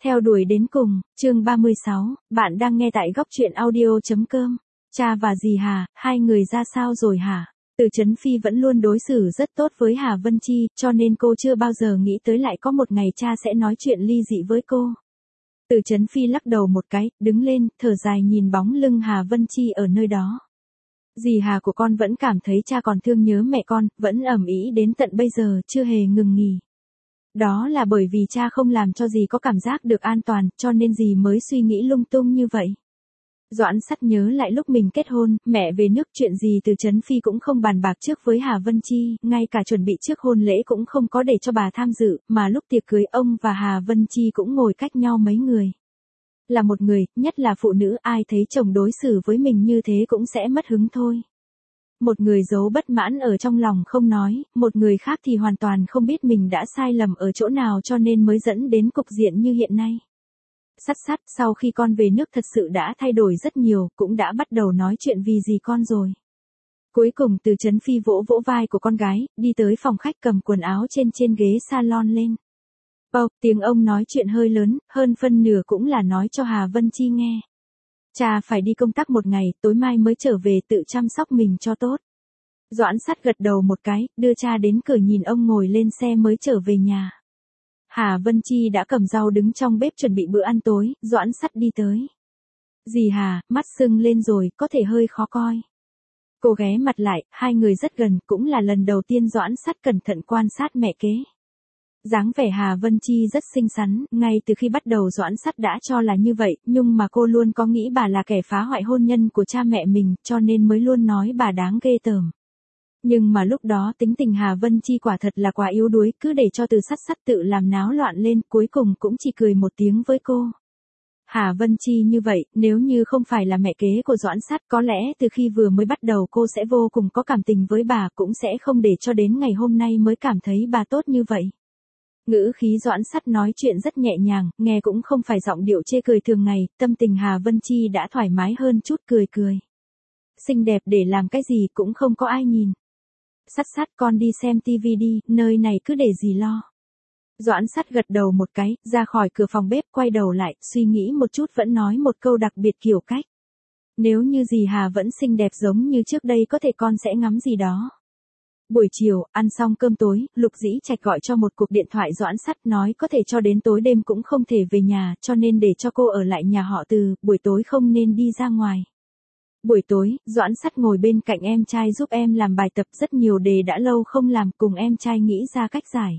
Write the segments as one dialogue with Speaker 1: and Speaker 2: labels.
Speaker 1: Theo đuổi đến cùng, chương 36, bạn đang nghe tại góc truyện audio.com. Cha và dì Hà, hai người ra sao rồi hả? Từ Chấn Phi vẫn luôn đối xử rất tốt với Hà Vân Chi, cho nên cô chưa bao giờ nghĩ tới lại có một ngày cha sẽ nói chuyện ly dị với cô. Từ Chấn Phi lắc đầu một cái, đứng lên, thở dài nhìn bóng lưng Hà Vân Chi ở nơi đó. Dì Hà của con vẫn cảm thấy cha còn thương nhớ mẹ con, vẫn ầm ĩ đến tận bây giờ, chưa hề ngừng nghỉ. Đó là bởi vì cha không làm cho dì có cảm giác được an toàn, cho nên dì mới suy nghĩ lung tung như vậy. Doãn Sắt nhớ lại lúc mình kết hôn, mẹ về nước chuyện gì Từ Chấn Phi cũng không bàn bạc trước với Hà Vân Chi, ngay cả chuẩn bị trước hôn lễ cũng không có để cho bà tham dự, mà lúc tiệc cưới ông và Hà Vân Chi cũng ngồi cách nhau mấy người. Là một người, nhất là phụ nữ, ai thấy chồng đối xử với mình như thế cũng sẽ mất hứng thôi. Một người giấu bất mãn ở trong lòng không nói, một người khác thì hoàn toàn không biết mình đã sai lầm ở chỗ nào cho nên mới dẫn đến cục diện như hiện nay. Sắt, sau khi con về nước thật sự đã thay đổi rất nhiều, cũng đã bắt đầu nói chuyện vì gì con rồi. Cuối cùng Từ Chấn Phi vỗ vỗ vai của con gái, đi tới phòng khách cầm quần áo trên ghế salon lên. Tiếng ông nói chuyện hơi lớn, hơn phân nửa cũng là nói cho Hà Vân Chi nghe. Cha phải đi công tác một ngày, tối mai mới trở về tự chăm sóc mình cho tốt. Doãn Sắt gật đầu một cái, đưa cha đến cửa nhìn ông ngồi lên xe mới trở về nhà. Hà Vân Chi đã cầm rau đứng trong bếp chuẩn bị bữa ăn tối, Doãn Sắt đi tới. Dì Hà, mắt sưng lên rồi, có thể hơi khó coi. Cô ghé mặt lại, hai người rất gần, cũng là lần đầu tiên Doãn Sắt cẩn thận quan sát mẹ kế. Dáng vẻ Hà Vân Chi rất xinh xắn, ngay từ khi bắt đầu Doãn Sắt đã cho là như vậy, nhưng mà cô luôn có nghĩ bà là kẻ phá hoại hôn nhân của cha mẹ mình, cho nên mới luôn nói bà đáng ghê tởm. Nhưng mà lúc đó tính tình Hà Vân Chi quả thật là quá yếu đuối, cứ để cho Từ Sắt tự làm náo loạn lên, cuối cùng cũng chỉ cười một tiếng với cô. Hà Vân Chi như vậy, nếu như không phải là mẹ kế của Doãn Sắt, có lẽ từ khi vừa mới bắt đầu cô sẽ vô cùng có cảm tình với bà, cũng sẽ không để cho đến ngày hôm nay mới cảm thấy bà tốt như vậy. Ngữ khí Doãn Sắt nói chuyện rất nhẹ nhàng, nghe cũng không phải giọng điệu chê cười thường ngày, tâm tình Hà Vân Chi đã thoải mái hơn chút, cười. Xinh đẹp để làm cái gì cũng không có ai nhìn. Sắt con đi xem tivi đi, nơi này cứ để dì lo. Doãn Sắt gật đầu một cái, ra khỏi cửa phòng bếp, quay đầu lại, suy nghĩ một chút vẫn nói một câu đặc biệt kiểu cách. Nếu như dì Hà vẫn xinh đẹp giống như trước đây có thể con sẽ ngắm gì đó. Buổi chiều, ăn xong cơm tối, Lục Dĩ Trạch gọi cho một cuộc điện thoại Doãn Sắt nói có thể cho đến tối đêm cũng không thể về nhà, cho nên để cho cô ở lại nhà họ Từ, buổi tối không nên đi ra ngoài. Buổi tối, Doãn Sắt ngồi bên cạnh em trai giúp em làm bài tập, rất nhiều đề đã lâu không làm, cùng em trai nghĩ ra cách giải.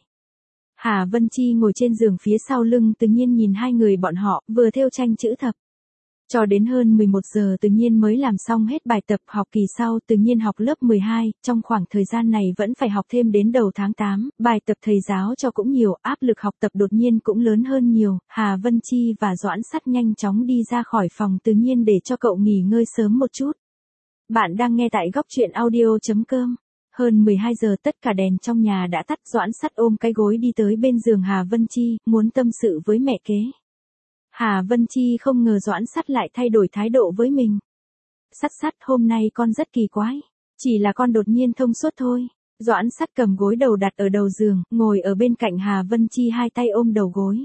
Speaker 1: Hà Vân Chi ngồi trên giường phía sau lưng Tự Nhiên nhìn hai người bọn họ, vừa thêu tranh chữ thập. Cho đến hơn 11 giờ Tự Nhiên mới làm xong hết bài tập. Học kỳ sau Tự Nhiên học lớp 12, trong khoảng thời gian này vẫn phải học thêm đến đầu tháng 8, bài tập thầy giáo cho cũng nhiều, áp lực học tập đột nhiên cũng lớn hơn nhiều. Hà Vân Chi và Doãn Sắt nhanh chóng đi ra khỏi phòng Tự Nhiên để cho cậu nghỉ ngơi sớm một chút. Bạn đang nghe tại góc truyện audio.com. Hơn 12 giờ tất cả đèn trong nhà đã tắt, Doãn Sắt ôm cái gối đi tới bên giường Hà Vân Chi, muốn tâm sự với mẹ kế. Hà Vân Chi không ngờ Doãn Sắt lại thay đổi thái độ với mình. Sắt, hôm nay con rất kỳ quái. Chỉ là con đột nhiên thông suốt thôi. Doãn Sắt cầm gối đầu đặt ở đầu giường, ngồi ở bên cạnh Hà Vân Chi hai tay ôm đầu gối.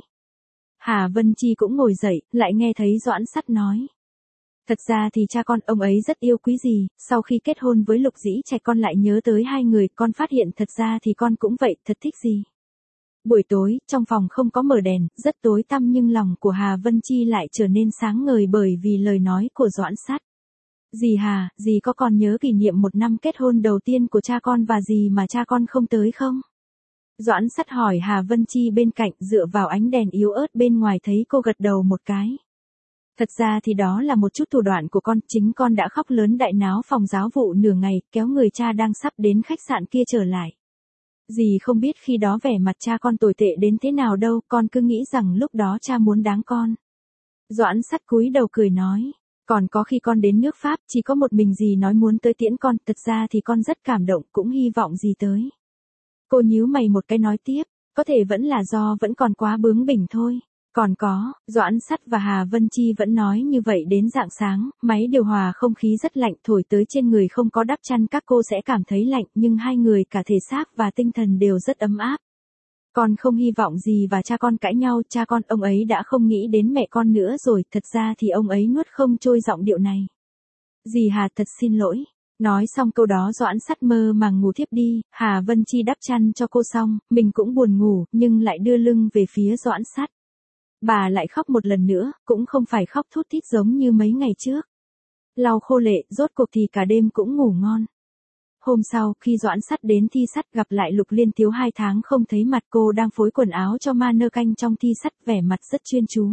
Speaker 1: Hà Vân Chi cũng ngồi dậy, lại nghe thấy Doãn Sắt nói. Thật ra thì cha con ông ấy rất yêu quý dì, sau khi kết hôn với Lục Dĩ Trạch con lại nhớ tới hai người, con phát hiện thật ra thì con cũng vậy, thật thích dì. Buổi tối, trong phòng không có mở đèn, rất tối tăm nhưng lòng của Hà Vân Chi lại trở nên sáng ngời bởi vì lời nói của Doãn Sắt. Dì Hà, dì có còn nhớ kỷ niệm 1 năm kết hôn đầu tiên của cha con và dì mà cha con không tới không? Doãn Sắt hỏi Hà Vân Chi bên cạnh, dựa vào ánh đèn yếu ớt bên ngoài thấy cô gật đầu một cái. Thật ra thì đó là một chút thủ đoạn của con, chính con đã khóc lớn đại náo phòng giáo vụ nửa ngày, kéo người cha đang sắp đến khách sạn kia trở lại. Dì không biết khi đó vẻ mặt cha con tồi tệ đến thế nào đâu, con cứ nghĩ rằng lúc đó cha muốn đáng con. Doãn Sắt cúi đầu cười nói, còn có khi con đến nước Pháp, chỉ có một mình dì nói muốn tới tiễn con, thật ra thì con rất cảm động, cũng hy vọng dì tới. Cô nhíu mày một cái nói tiếp, có thể vẫn là do vẫn còn quá bướng bỉnh thôi. Còn có, Doãn Sắt và Hà Vân Chi vẫn nói như vậy đến rạng sáng, máy điều hòa không khí rất lạnh thổi tới trên người không có đắp chăn các cô sẽ cảm thấy lạnh, nhưng hai người cả thể xác và tinh thần đều rất ấm áp. Con không hy vọng gì và cha con cãi nhau, cha con ông ấy đã không nghĩ đến mẹ con nữa rồi, thật ra thì ông ấy nuốt không trôi giọng điệu này. Dì Hà thật xin lỗi. Nói xong câu đó Doãn Sắt mơ màng ngủ thiếp đi, Hà Vân Chi đắp chăn cho cô xong, mình cũng buồn ngủ, nhưng lại đưa lưng về phía Doãn Sắt. Bà lại khóc một lần nữa, cũng không phải khóc thút thít giống như mấy ngày trước. Lau khô lệ, rốt cuộc thì cả đêm cũng ngủ ngon. Hôm sau, khi Doãn Sắt đến thi sắt gặp lại Lục Liên Tiếu 2 tháng không thấy mặt, cô đang phối quần áo cho ma nơ canh trong thi sắt, vẻ mặt rất chuyên chú.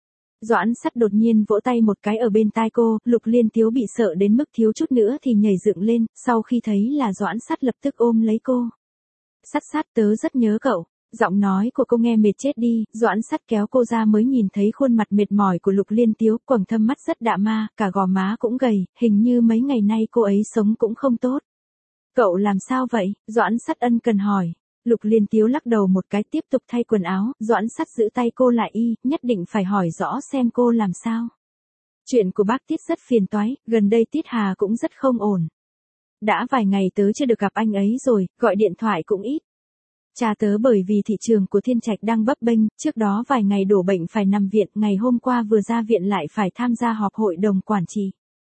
Speaker 1: Doãn Sắt đột nhiên vỗ tay một cái ở bên tai cô, Lục Liên Tiếu bị sợ đến mức thiếu chút nữa thì nhảy dựng lên, sau khi thấy là Doãn Sắt lập tức ôm lấy cô. Sắt Sắt, tớ rất nhớ cậu. Giọng nói của cô nghe mệt chết đi, Doãn Sắt kéo cô ra mới nhìn thấy khuôn mặt mệt mỏi của Lục Liên Tiếu, quầng thâm mắt rất đạ ma, cả gò má cũng gầy, hình như mấy ngày nay cô ấy sống cũng không tốt. Cậu làm sao vậy? Doãn Sắt ân cần hỏi. Lục Liên Tiếu lắc đầu một cái tiếp tục thay quần áo, Doãn Sắt giữ tay cô lại nhất định phải hỏi rõ xem cô làm sao. Chuyện của bác Tiết rất phiền toái, gần đây Tiết Hà cũng rất không ổn. Đã vài ngày tớ chưa được gặp anh ấy rồi, gọi điện thoại cũng ít. Cha tớ bởi vì thị trường của Thiên Trạch đang bấp bênh, trước đó vài ngày đổ bệnh phải nằm viện, ngày hôm qua vừa ra viện lại phải tham gia họp hội đồng quản trị.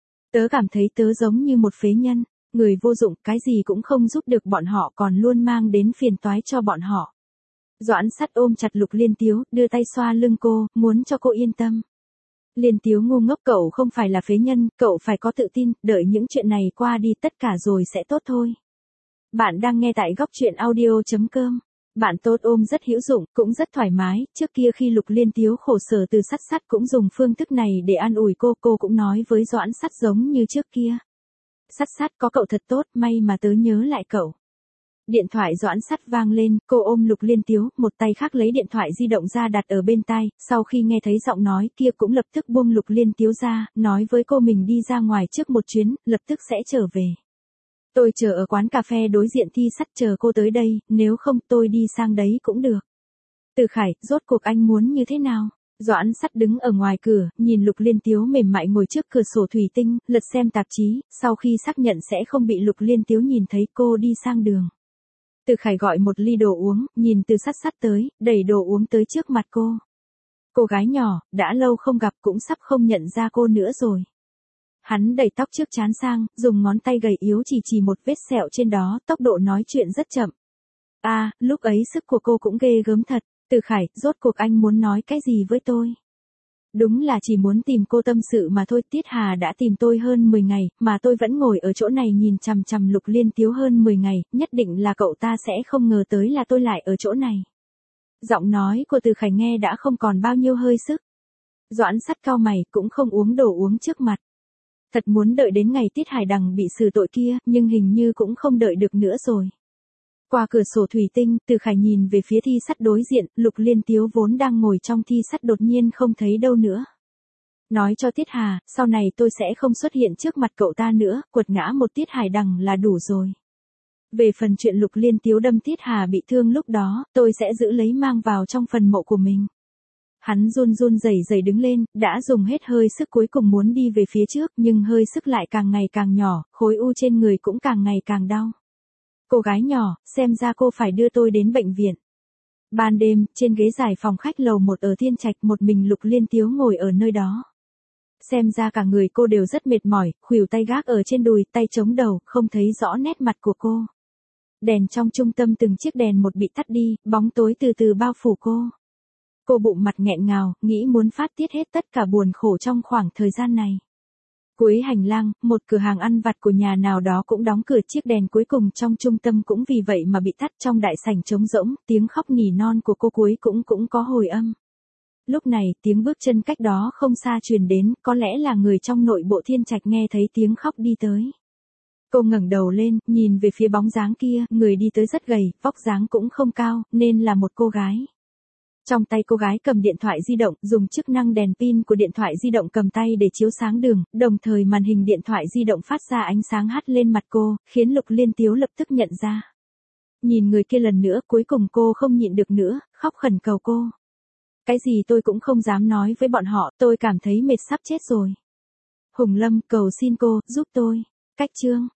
Speaker 1: Tớ cảm thấy tớ giống như một phế nhân, người vô dụng, cái gì cũng không giúp được bọn họ còn luôn mang đến phiền toái cho bọn họ. Doãn Sắt ôm chặt Lục Liên Tiếu, đưa tay xoa lưng cô, muốn cho cô yên tâm. Liên Tiếu ngu ngốc, cậu không phải là phế nhân, cậu phải có tự tin, đợi những chuyện này qua đi tất cả rồi sẽ tốt thôi. Bạn đang nghe tại góc truyện audio.com. Bạn tốt ôm rất hữu dụng, cũng rất thoải mái, trước kia khi Lục Liên Tiếu khổ sở từ Sắt Sắt cũng dùng phương thức này để an ủi cô cũng nói với Doãn Sắt giống như trước kia. Sắt Sắt, có cậu thật tốt, may mà tớ nhớ lại cậu. Điện thoại Doãn Sắt vang lên, cô ôm Lục Liên Tiếu, một tay khác lấy điện thoại di động ra đặt ở bên tai, sau khi nghe thấy giọng nói kia cũng lập tức buông Lục Liên Tiếu ra, nói với cô mình đi ra ngoài trước một chuyến, lập tức sẽ trở về. Tôi chờ ở quán cà phê đối diện thi sắt chờ cô tới đây, nếu không tôi đi sang đấy cũng được. Từ Khải, rốt cuộc anh muốn như thế nào? Doãn Sắt đứng ở ngoài cửa, nhìn Lục Liên Tiếu mềm mại ngồi trước cửa sổ thủy tinh, lật xem tạp chí, sau khi xác nhận sẽ không bị Lục Liên Tiếu nhìn thấy cô đi sang đường. Từ Khải gọi một ly đồ uống, nhìn từ Sắt Sắt tới, đẩy đồ uống tới trước mặt cô. Cô gái nhỏ, đã lâu không gặp cũng sắp không nhận ra cô nữa rồi. Hắn đẩy tóc trước trán sang, dùng ngón tay gầy yếu chỉ một vết sẹo trên đó, tốc độ nói chuyện rất chậm. Lúc ấy sức của cô cũng ghê gớm thật. Từ Khải, rốt cuộc anh muốn nói cái gì với tôi? Đúng là chỉ muốn tìm cô tâm sự mà thôi, Tiết Hà đã tìm tôi hơn 10 ngày, mà tôi vẫn ngồi ở chỗ này nhìn chằm chằm Lục Liên Tiếu hơn 10 ngày, nhất định là cậu ta sẽ không ngờ tới là tôi lại ở chỗ này. Giọng nói của Từ Khải nghe đã không còn bao nhiêu hơi sức. Doãn Sắt cau mày, cũng không uống đồ uống trước mặt. Thật muốn đợi đến ngày Tiết Hải Đằng bị xử tội kia, nhưng hình như cũng không đợi được nữa rồi. Qua cửa sổ thủy tinh, Từ Khải nhìn về phía thi sắt đối diện, Lục Liên Tiếu vốn đang ngồi trong thi sắt đột nhiên không thấy đâu nữa. Nói cho Tiết Hà, sau này tôi sẽ không xuất hiện trước mặt cậu ta nữa, quật ngã một Tiết Hải Đằng là đủ rồi. Về phần chuyện Lục Liên Tiếu đâm Tiết Hà bị thương lúc đó, tôi sẽ giữ lấy mang vào trong phần mộ của mình. Hắn run run rẩy rẩy đứng lên, đã dùng hết hơi sức cuối cùng muốn đi về phía trước, nhưng hơi sức lại càng ngày càng nhỏ, khối u trên người cũng càng ngày càng đau. Cô gái nhỏ, xem ra cô phải đưa tôi đến bệnh viện. Ban đêm, trên ghế dài phòng khách lầu 1 ở Thiên Trạch, một mình Lục Liên Tiếu ngồi ở nơi đó. Xem ra cả người cô đều rất mệt mỏi, khuỷu tay gác ở trên đùi, tay chống đầu, không thấy rõ nét mặt của cô. Đèn trong trung tâm từng chiếc đèn một bị tắt đi, bóng tối từ từ bao phủ cô. Cô bụng mặt nghẹn ngào, nghĩ muốn phát tiết hết tất cả buồn khổ trong khoảng thời gian này. Cuối hành lang, một cửa hàng ăn vặt của nhà nào đó cũng đóng cửa, chiếc đèn cuối cùng trong trung tâm cũng vì vậy mà bị tắt, trong đại sảnh trống rỗng, tiếng khóc nỉ non của cô cuối cũng có hồi âm. Lúc này, tiếng bước chân cách đó không xa truyền đến, có lẽ là người trong nội bộ Thiên Trạch nghe thấy tiếng khóc đi tới. Cô ngẩng đầu lên, nhìn về phía bóng dáng kia, người đi tới rất gầy, vóc dáng cũng không cao, nên là một cô gái. Trong tay cô gái cầm điện thoại di động, dùng chức năng đèn pin của điện thoại di động cầm tay để chiếu sáng đường, đồng thời màn hình điện thoại di động phát ra ánh sáng hắt lên mặt cô, khiến Lục Liên Tiếu lập tức nhận ra. Nhìn người kia lần nữa, cuối cùng cô không nhịn được nữa, khóc khẩn cầu cô. Cái gì tôi cũng không dám nói với bọn họ, tôi cảm thấy mệt sắp chết rồi. Hùng Lâm, cầu xin cô, giúp tôi. Cách chương.